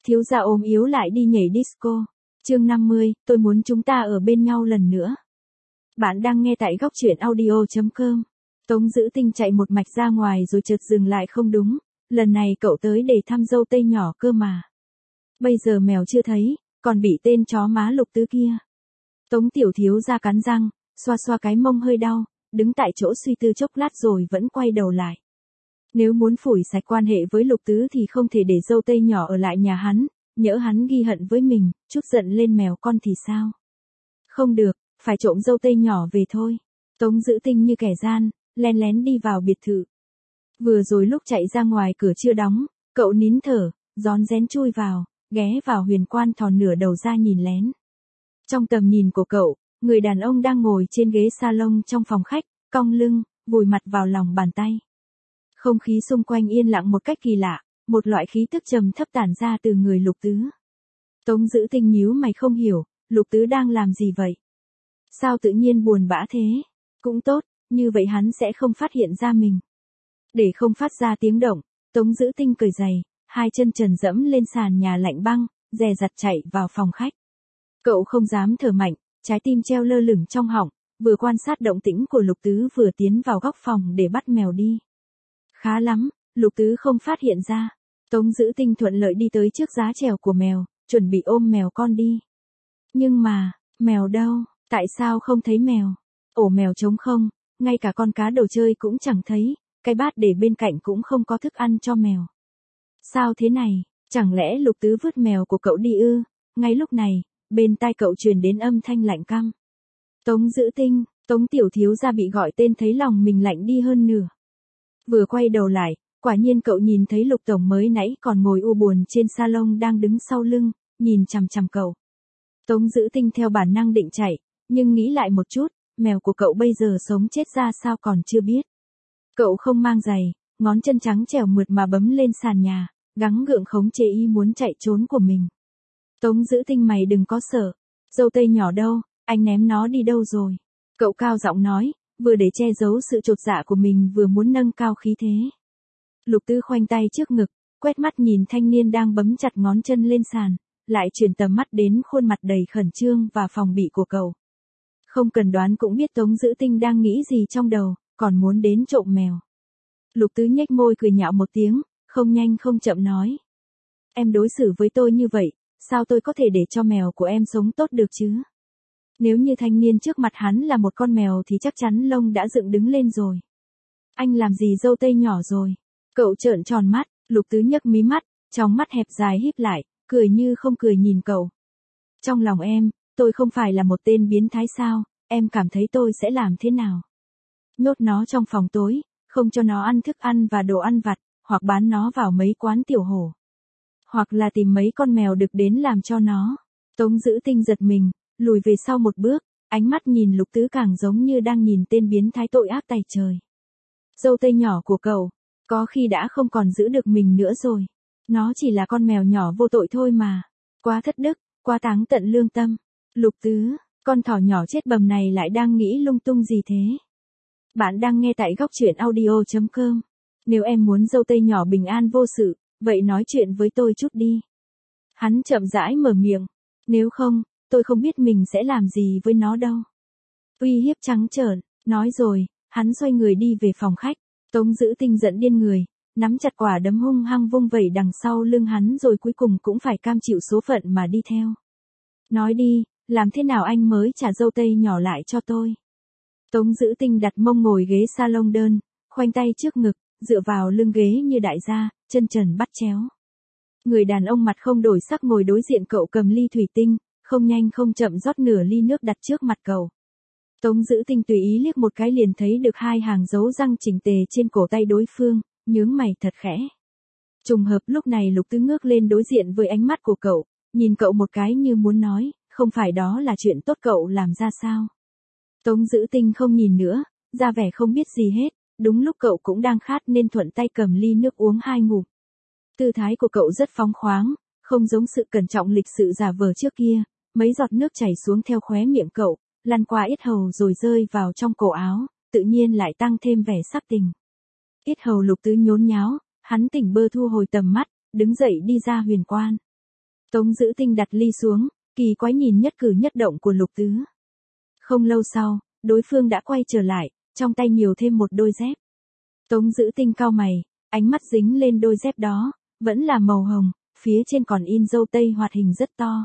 Thiếu gia ốm yếu lại đi nhảy disco. Chương 50, tôi muốn chúng ta ở bên nhau lần nữa. Bạn đang nghe tại góc truyện audio.com. Tống Dữ Tinh chạy một mạch ra ngoài rồi chợt dừng lại không đúng, lần này cậu tới để thăm dâu tây nhỏ cơ mà. Bây giờ mèo chưa thấy, còn bị tên chó má Lục Tứ kia. Tống tiểu thiếu gia cắn răng, xoa xoa cái mông hơi đau, đứng tại chỗ suy tư chốc lát rồi vẫn quay đầu lại. Nếu muốn phủi sạch quan hệ với Lục Tứ thì không thể để dâu tây nhỏ ở lại nhà hắn, nhỡ hắn ghi hận với mình, chút giận lên mèo con thì sao? Không được, phải trộm dâu tây nhỏ về thôi. Tống Dữ Tinh như kẻ gian, len lén đi vào biệt thự. Vừa rồi lúc chạy ra ngoài cửa chưa đóng, cậu nín thở, rón rén chui vào, ghé vào huyền quan thò nửa đầu ra nhìn lén. Trong tầm nhìn của cậu, người đàn ông đang ngồi trên ghế salon trong phòng khách, cong lưng, vùi mặt vào lòng bàn tay. Không khí xung quanh yên lặng một cách kỳ lạ, một loại khí tức trầm thấp tản ra từ người Lục Tứ. Tống Dữ Tinh nhíu mày không hiểu, Lục Tứ đang làm gì vậy? Sao tự nhiên buồn bã thế? Cũng tốt, như vậy hắn sẽ không phát hiện ra mình. Để không phát ra tiếng động, Tống Dữ Tinh cởi giày, hai chân trần dẫm lên sàn nhà lạnh băng, dè dặt chạy vào phòng khách. Cậu không dám thở mạnh, trái tim treo lơ lửng trong họng, vừa quan sát động tĩnh của Lục Tứ vừa tiến vào góc phòng để bắt mèo đi. Khá lắm, Lục Tứ không phát hiện ra. Tống Dữ Tinh thuận lợi đi tới trước giá trèo của mèo, chuẩn bị ôm mèo con đi. Nhưng mà, mèo đâu? Tại sao không thấy mèo? Ổ mèo trống không, ngay cả con cá đồ chơi cũng chẳng thấy, cái bát để bên cạnh cũng không có thức ăn cho mèo. Sao thế này? Chẳng lẽ Lục Tứ vứt mèo của cậu đi ư? Ngay lúc này, bên tai cậu truyền đến âm thanh lạnh căm. Tống Dữ Tinh, Tống tiểu thiếu gia bị gọi tên thấy lòng mình lạnh đi hơn nửa. Vừa quay đầu lại, quả nhiên cậu nhìn thấy Lục tổng mới nãy còn ngồi u buồn trên salon đang đứng sau lưng, nhìn chằm chằm cậu. Tống Dữ Tinh theo bản năng định chạy, nhưng nghĩ lại một chút, mèo của cậu bây giờ sống chết ra sao còn chưa biết. Cậu không mang giày, ngón chân trắng trẻo mượt mà bấm lên sàn nhà, gắng gượng khống chế ý muốn chạy trốn của mình. Tống Dữ Tinh mày đừng có sợ, dâu tây nhỏ đâu, anh ném nó đi đâu rồi? Cậu cao giọng nói, vừa để che giấu sự chột dạ của mình vừa muốn nâng cao khí thế. Lục Tứ khoanh tay trước ngực, quét mắt nhìn thanh niên đang bấm chặt ngón chân lên sàn, lại chuyển tầm mắt đến khuôn mặt đầy khẩn trương và phòng bị của cậu. Không cần đoán cũng biết Tống Dữ Tinh đang nghĩ gì trong đầu, còn muốn đến trộm mèo. Lục Tứ nhếch môi cười nhạo một tiếng, không nhanh không chậm nói. Em đối xử với tôi như vậy, sao tôi có thể để cho mèo của em sống tốt được chứ? Nếu như thanh niên trước mặt hắn là một con mèo thì chắc chắn lông đã dựng đứng lên rồi. Anh làm gì dâu tây nhỏ rồi? Cậu trợn tròn mắt, Lục Tứ nhấc mí mắt, trong mắt hẹp dài híp lại, cười như không cười nhìn cậu. Trong lòng em, tôi không phải là một tên biến thái sao, em cảm thấy tôi sẽ làm thế nào? Nhốt nó trong phòng tối, không cho nó ăn thức ăn và đồ ăn vặt, hoặc bán nó vào mấy quán tiểu hổ. Hoặc là tìm mấy con mèo đực đến làm cho nó. Tống Dữ Tinh giật mình, lùi về sau một bước, ánh mắt nhìn Lục Tứ càng giống như đang nhìn tên biến thái tội ác tày trời. Dâu tây nhỏ của cậu, có khi đã không còn giữ được mình nữa rồi. Nó chỉ là con mèo nhỏ vô tội thôi mà. Quá thất đức, quá táng tận lương tâm. Lục Tứ, con thỏ nhỏ chết bầm này lại đang nghĩ lung tung gì thế? Bạn đang nghe tại góc truyện audio.com. Nếu em muốn dâu tây nhỏ bình an vô sự, vậy nói chuyện với tôi chút đi. Hắn chậm rãi mở miệng. Nếu không, tôi không biết mình sẽ làm gì với nó đâu. Uy hiếp trắng trợn, nói rồi, hắn xoay người đi về phòng khách. Tống Dữ Tinh giận điên người, nắm chặt quả đấm hung hăng vung vẩy đằng sau lưng hắn rồi cuối cùng cũng phải cam chịu số phận mà đi theo. Nói đi, làm thế nào anh mới trả dâu tây nhỏ lại cho tôi? Tống Dữ Tinh đặt mông ngồi ghế salon đơn, khoanh tay trước ngực, dựa vào lưng ghế như đại gia, chân trần bắt chéo. Người đàn ông mặt không đổi sắc ngồi đối diện cậu cầm ly thủy tinh, không nhanh không chậm rót nửa ly nước đặt trước mặt cậu. Tống Dữ Tinh tùy ý liếc một cái liền thấy được hai hàng dấu răng chỉnh tề trên cổ tay đối phương, nhướng mày thật khẽ. Trùng hợp lúc này Lục Tứ ngước lên đối diện với ánh mắt của cậu, nhìn cậu một cái như muốn nói, không phải đó là chuyện tốt cậu làm ra sao? Tống Dữ Tinh không nhìn nữa, ra vẻ không biết gì hết, đúng lúc cậu cũng đang khát nên thuận tay cầm ly nước uống hai ngụm. Tư thái của cậu rất phóng khoáng, không giống sự cẩn trọng lịch sự giả vờ trước kia, mấy giọt nước chảy xuống theo khóe miệng cậu, lăn qua yết hầu rồi rơi vào trong cổ áo, tự nhiên lại tăng thêm vẻ sắc tình. Yết hầu Lục Tứ nhốn nháo, hắn tỉnh bơ thu hồi tầm mắt, đứng dậy đi ra huyền quan. Tống Dữ Tinh đặt ly xuống, kỳ quái nhìn nhất cử nhất động của Lục Tứ. Không lâu sau, đối phương đã quay trở lại, trong tay nhiều thêm một đôi dép. Tống Dữ Tinh cau mày, ánh mắt dính lên đôi dép đó, vẫn là màu hồng, phía trên còn in dâu tây hoạt hình rất to.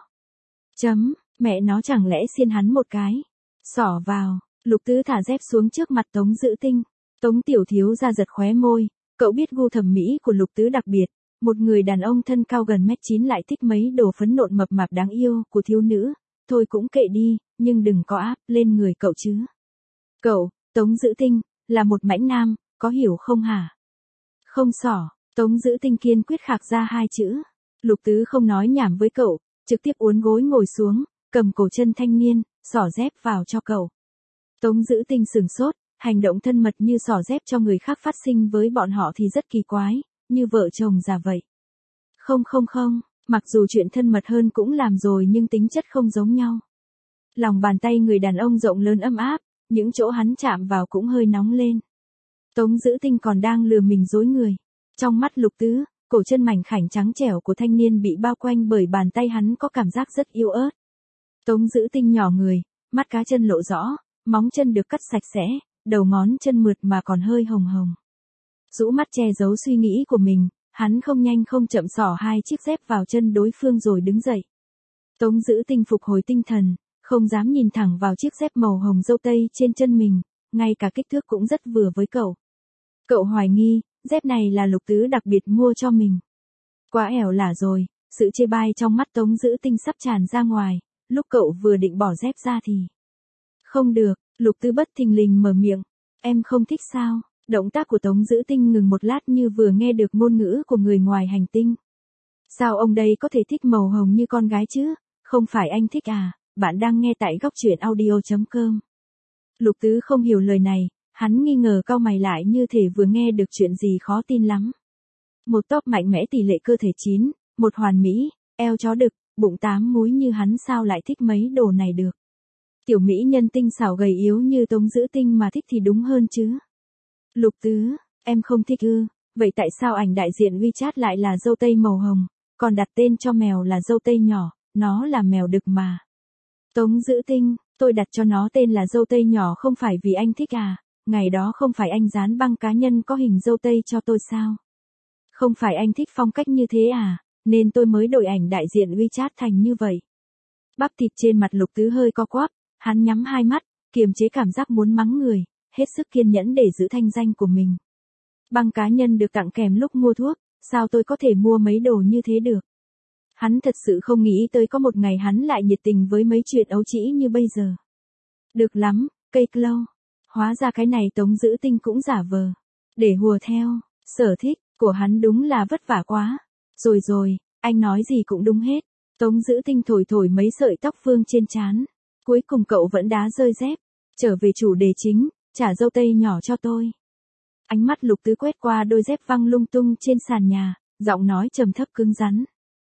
Mẹ nó chẳng lẽ xiên hắn một cái. Xỏ vào, Lục Tứ thả dép xuống trước mặt Tống Dữ Tinh. Tống tiểu thiếu ra giật khóe môi, cậu biết gu thẩm mỹ của Lục Tứ đặc biệt, một người đàn ông thân cao gần 1m9 lại thích mấy đồ phấn nộn mập mạp đáng yêu của thiếu nữ, thôi cũng kệ đi, nhưng đừng có áp lên người cậu chứ. Cậu, Tống Dữ Tinh, là một mãnh nam, có hiểu không hả? Không xỏ, Tống Dữ Tinh kiên quyết khạc ra hai chữ. Lục Tứ không nói nhảm với cậu, trực tiếp uốn gối ngồi xuống, cầm cổ chân thanh niên, xỏ dép vào cho cậu. Tống Dữ Tinh sửng sốt, hành động thân mật như xỏ dép cho người khác phát sinh với bọn họ thì rất kỳ quái, như vợ chồng già vậy. Không, mặc dù chuyện thân mật hơn cũng làm rồi nhưng tính chất không giống nhau. Lòng bàn tay người đàn ông rộng lớn ấm áp, những chỗ hắn chạm vào cũng hơi nóng lên. Tống Dữ Tinh còn đang lừa mình dối người. Trong mắt Lục Tứ, cổ chân mảnh khảnh trắng trẻo của thanh niên bị bao quanh bởi bàn tay hắn có cảm giác rất yếu ớt. Tống Dữ Tinh nhỏ người, mắt cá chân lộ rõ, móng chân được cắt sạch sẽ, đầu ngón chân mượt mà còn hơi hồng hồng. Rũ mắt che giấu suy nghĩ của mình, hắn không nhanh không chậm xỏ hai chiếc dép vào chân đối phương rồi đứng dậy. Tống Dữ Tinh phục hồi tinh thần, không dám nhìn thẳng vào chiếc dép màu hồng dâu tây trên chân mình, ngay cả kích thước cũng rất vừa với cậu. Cậu hoài nghi, dép này là Lục Tứ đặc biệt mua cho mình. Quá ẻo lả rồi, sự chê bai trong mắt Tống Dữ Tinh sắp tràn ra ngoài, lúc cậu vừa định bỏ dép ra thì... Không được, Lục Tứ bất thình lình mở miệng, em không thích sao? Động tác của Tống Dữ Tinh ngừng một lát như vừa nghe được ngôn ngữ của người ngoài hành tinh. Sao ông đây có thể thích màu hồng như con gái chứ? Không phải anh thích à? Bạn đang nghe tại góc truyện audio.com. Lục Tứ không hiểu lời này, hắn nghi ngờ cau mày lại như thể vừa nghe được chuyện gì khó tin lắm. Một top mạnh mẽ tỷ lệ cơ thể 9, một hoàn mỹ, eo chó đực, bụng 8 múi như hắn sao lại thích mấy đồ này được. Tiểu mỹ nhân tinh xảo gầy yếu như Tống Dữ Tinh mà thích thì đúng hơn chứ. Lục Tứ, em không thích ư, vậy tại sao ảnh đại diện WeChat lại là dâu tây màu hồng, còn đặt tên cho mèo là dâu tây nhỏ, nó là mèo đực mà. Tống Dữ Tinh, tôi đặt cho nó tên là dâu tây nhỏ không phải vì anh thích à, ngày đó không phải anh dán băng cá nhân có hình dâu tây cho tôi sao? Không phải anh thích phong cách như thế à, nên tôi mới đổi ảnh đại diện WeChat thành như vậy. Bắp thịt trên mặt Lục Tứ hơi co quắp, hắn nhắm hai mắt, kiềm chế cảm giác muốn mắng người, hết sức kiên nhẫn để giữ thanh danh của mình. Băng cá nhân được tặng kèm lúc mua thuốc, sao tôi có thể mua mấy đồ như thế được? Hắn thật sự không nghĩ tới có một ngày hắn lại nhiệt tình với mấy chuyện ấu trĩ như bây giờ. Được lắm, cây clau. Hóa ra cái này Tống Dữ Tinh cũng giả vờ. Để hùa theo, sở thích của hắn đúng là vất vả quá. Rồi, anh nói gì cũng đúng hết. Tống Dữ Tinh thổi thổi mấy sợi tóc phương trên trán. Cuối cùng cậu vẫn đá rơi dép. Trở về chủ đề chính, trả dâu tây nhỏ cho tôi. Ánh mắt Lục Tứ quét qua đôi dép văng lung tung trên sàn nhà, giọng nói trầm thấp cứng rắn.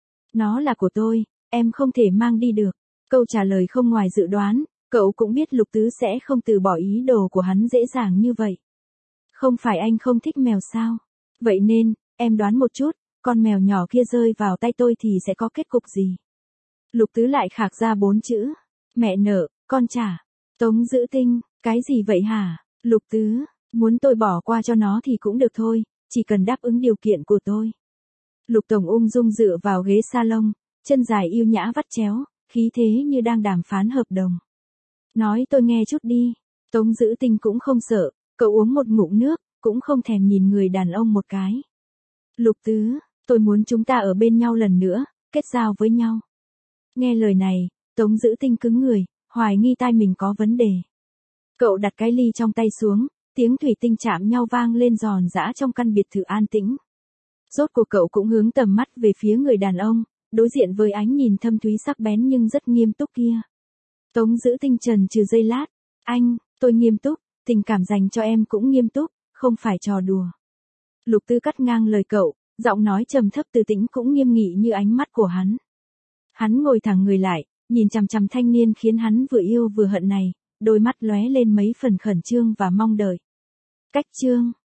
Nó là của tôi, em không thể mang đi được. Câu trả lời không ngoài dự đoán, cậu cũng biết Lục Tứ sẽ không từ bỏ ý đồ của hắn dễ dàng như vậy. Không phải anh không thích mèo sao? Vậy nên, em đoán một chút, con mèo nhỏ kia rơi vào tay tôi thì sẽ có kết cục gì? Lục Tứ lại khạc ra 4 chữ. Mẹ nợ, con trả. Tống Dữ Tinh, cái gì vậy hả? Lục Tứ, muốn tôi bỏ qua cho nó thì cũng được thôi, chỉ cần đáp ứng điều kiện của tôi. Lục Tổng ung dung dựa vào ghế salon, chân dài yêu nhã vắt chéo, khí thế như đang đàm phán hợp đồng. Nói tôi nghe chút đi. Tống Dữ Tinh cũng không sợ, cậu uống một ngụm nước, cũng không thèm nhìn người đàn ông một cái. Lục Tứ, tôi muốn chúng ta ở bên nhau lần nữa, kết giao với nhau. Nghe lời này, Tống Dữ Tinh cứng người, hoài nghi tai mình có vấn đề. Cậu đặt cái ly trong tay xuống, tiếng thủy tinh chạm nhau vang lên giòn giã trong căn biệt thự an tĩnh. Rốt cuộc cậu cũng hướng tầm mắt về phía người đàn ông, đối diện với ánh nhìn thâm thúy sắc bén nhưng rất nghiêm túc kia. Tống Dữ Tinh trần trừ giây lát, anh, tôi nghiêm túc, tình cảm dành cho em cũng nghiêm túc, không phải trò đùa. Lục Tứ cắt ngang lời cậu, giọng nói trầm thấp từ tĩnh cũng nghiêm nghị như ánh mắt của hắn. Hắn ngồi thẳng người lại, nhìn chằm chằm thanh niên khiến hắn vừa yêu vừa hận này, đôi mắt lóe lên mấy phần khẩn trương và mong đợi. Cách chương